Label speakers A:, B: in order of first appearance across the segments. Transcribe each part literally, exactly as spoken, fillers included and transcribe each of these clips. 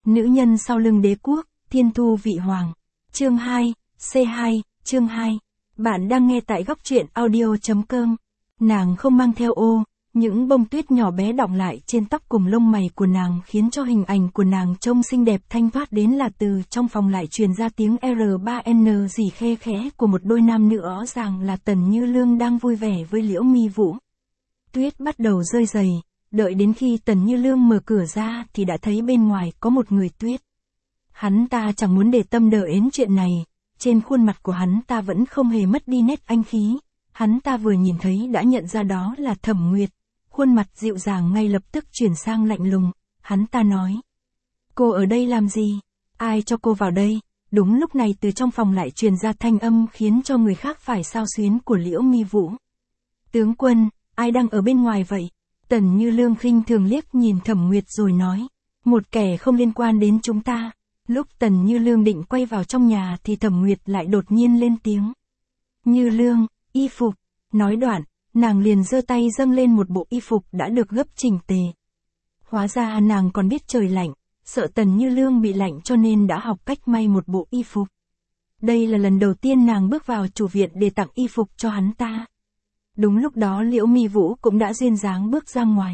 A: Nữ nhân sau lưng đế quốc, thiên thu vị hoàng. Chương hai, C hai, chương hai. Bạn đang nghe tại góc truyện audio.com. Nàng không mang theo ô, những bông tuyết nhỏ bé đọng lại trên tóc cùng lông mày của nàng khiến cho hình ảnh của nàng trông xinh đẹp thanh thoát đến là từ trong phòng lại truyền ra tiếng R ba N gì khe khẽ của một đôi nam nữ, rõ ràng là Tần Như Lương đang vui vẻ với Liễu Mi Vũ. Tuyết bắt đầu rơi dày, đợi đến khi Tần Như Lương mở cửa ra thì đã thấy bên ngoài có một người Tuyết. Hắn ta chẳng muốn để tâm đờ đến chuyện này, trên khuôn mặt của hắn ta vẫn không hề mất đi nét anh khí. Hắn ta vừa nhìn thấy đã nhận ra đó là Thẩm Nguyệt, khuôn mặt dịu dàng ngay lập tức chuyển sang lạnh lùng, hắn ta nói. Cô ở đây làm gì? Ai cho cô vào đây? Đúng lúc này từ trong phòng lại truyền ra thanh âm khiến cho người khác phải xao xuyến của Liễu Mi Vũ. Tướng quân, ai đang ở bên ngoài vậy? Tần Như Lương khinh thường liếc nhìn Thẩm Nguyệt rồi nói. Một kẻ không liên quan đến chúng ta. Lúc Tần Như Lương định quay vào trong nhà thì Thẩm Nguyệt lại đột nhiên lên tiếng. Như Lương, y phục. Nói đoạn, nàng liền giơ tay dâng lên một bộ y phục đã được gấp chỉnh tề. Hóa ra nàng còn biết trời lạnh, sợ Tần Như Lương bị lạnh cho nên đã học cách may một bộ y phục. Đây là lần đầu tiên nàng bước vào chủ viện để tặng y phục cho hắn ta. Đúng lúc đó Liễu Mi Vũ cũng đã duyên dáng bước ra ngoài.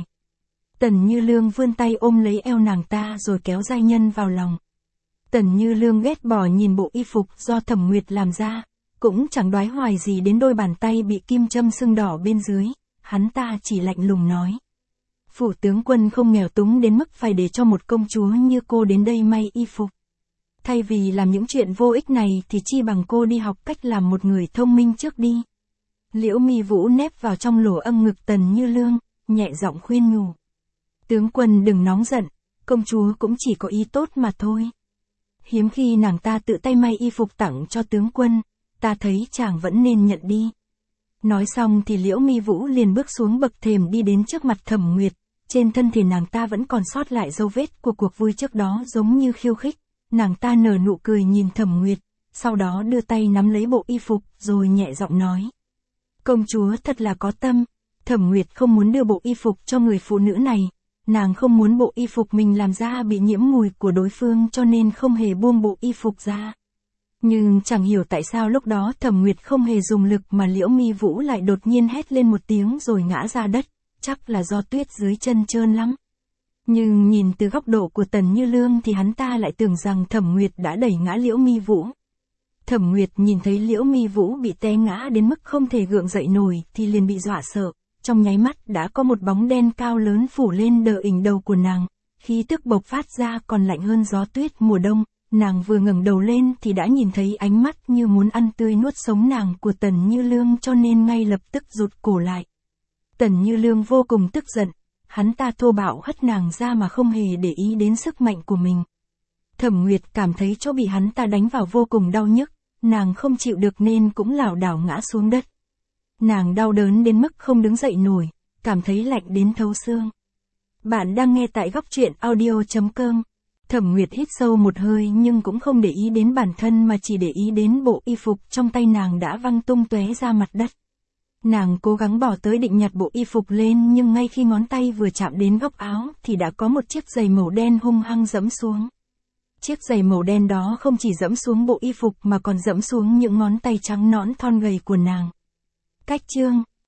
A: Tần Như Lương vươn tay ôm lấy eo nàng ta rồi kéo giai nhân vào lòng. Tần Như Lương ghét bỏ nhìn bộ y phục do Thẩm Nguyệt làm ra, cũng chẳng đoái hoài gì đến đôi bàn tay bị kim châm sưng đỏ bên dưới, hắn ta chỉ lạnh lùng nói. Phủ tướng quân không nghèo túng đến mức phải để cho một công chúa như cô đến đây may y phục. Thay vì làm những chuyện vô ích này thì chi bằng cô đi học cách làm một người thông minh trước đi. Liễu Mi Vũ nép vào trong lỗ âng ngực Tần Như Lương, nhẹ giọng khuyên nhủ. Tướng quân đừng nóng giận, công chúa cũng chỉ có ý tốt mà thôi. Hiếm khi nàng ta tự tay may y phục tặng cho tướng quân, ta thấy chàng vẫn nên nhận đi. Nói xong thì Liễu Mi Vũ liền bước xuống bậc thềm đi đến trước mặt Thẩm Nguyệt, trên thân thể nàng ta vẫn còn sót lại dấu vết của cuộc vui trước đó giống như khiêu khích, nàng ta nở nụ cười nhìn Thẩm Nguyệt, sau đó đưa tay nắm lấy bộ y phục rồi nhẹ giọng nói. Công chúa thật là có tâm. Thẩm Nguyệt không muốn đưa bộ y phục cho người phụ nữ này, nàng không muốn bộ y phục mình làm ra bị nhiễm mùi của đối phương cho nên không hề buông bộ y phục ra. Nhưng chẳng hiểu tại sao lúc đó Thẩm Nguyệt không hề dùng lực mà Liễu Mi Vũ lại đột nhiên hét lên một tiếng rồi ngã ra đất, chắc là do tuyết dưới chân trơn lắm. Nhưng nhìn từ góc độ của Tần Như Lương thì hắn ta lại tưởng rằng Thẩm Nguyệt đã đẩy ngã Liễu Mi Vũ. Thẩm Nguyệt nhìn thấy Liễu Mi Vũ bị té ngã đến mức không thể gượng dậy nổi thì liền bị dọa sợ, trong nháy mắt đã có một bóng đen cao lớn phủ lên đờ ỉnh đầu của nàng, khí tức bộc phát ra còn lạnh hơn gió tuyết mùa đông. Nàng vừa ngẩng đầu lên thì đã nhìn thấy ánh mắt như muốn ăn tươi nuốt sống nàng của Tần Như Lương cho nên ngay lập tức rụt cổ lại. Tần Như Lương vô cùng tức giận, hắn ta thô bạo hất nàng ra mà không hề để ý đến sức mạnh của mình. Thẩm Nguyệt cảm thấy chỗ bị hắn ta đánh vào vô cùng đau nhức, nàng không chịu được nên cũng lảo đảo ngã xuống đất. Nàng đau đớn đến mức không đứng dậy nổi, cảm thấy lạnh đến thấu xương. Bạn đang nghe tại góc truyện audio.com. Thẩm Nguyệt hít sâu một hơi nhưng cũng không để ý đến bản thân mà chỉ để ý đến bộ y phục trong tay nàng đã văng tung tóe ra mặt đất. Nàng cố gắng bỏ tới định nhặt bộ y phục lên nhưng ngay khi ngón tay vừa chạm đến góc áo thì đã có một chiếc giày màu đen hung hăng giẫm xuống. Chiếc giày màu đen đó không chỉ giẫm xuống bộ y phục mà còn giẫm xuống những ngón tay trắng nõn thon gầy của nàng. Cách chương